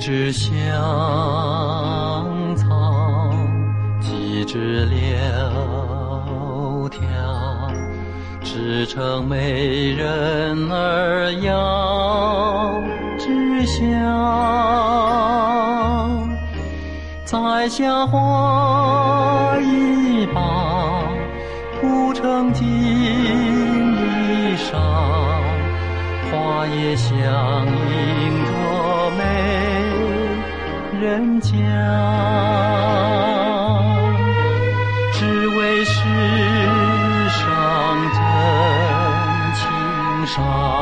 枝香草，几枝柳条，织成美人儿腰之香。栽下花一把，铺成锦衣裳，花也相映着美人家，只为世上真情伤，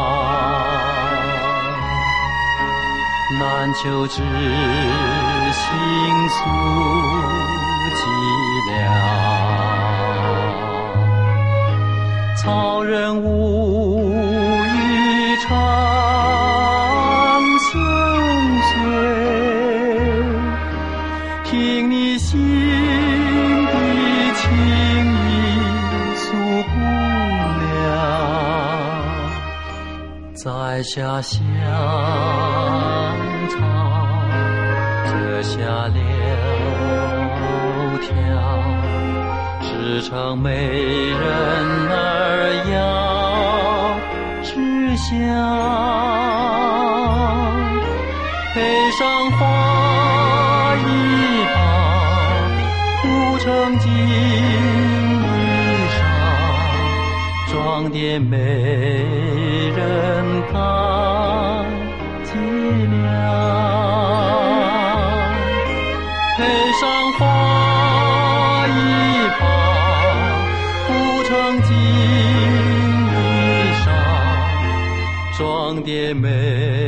难求知心诉寂寥。草人无语长相随，听你心的情意诉不了，栽下香草，折下柳条，织成美人儿腰之香，配上花一把，铺成锦衣裳，装点美人干脊梁，配上花一把，铺成锦衣裳，装点美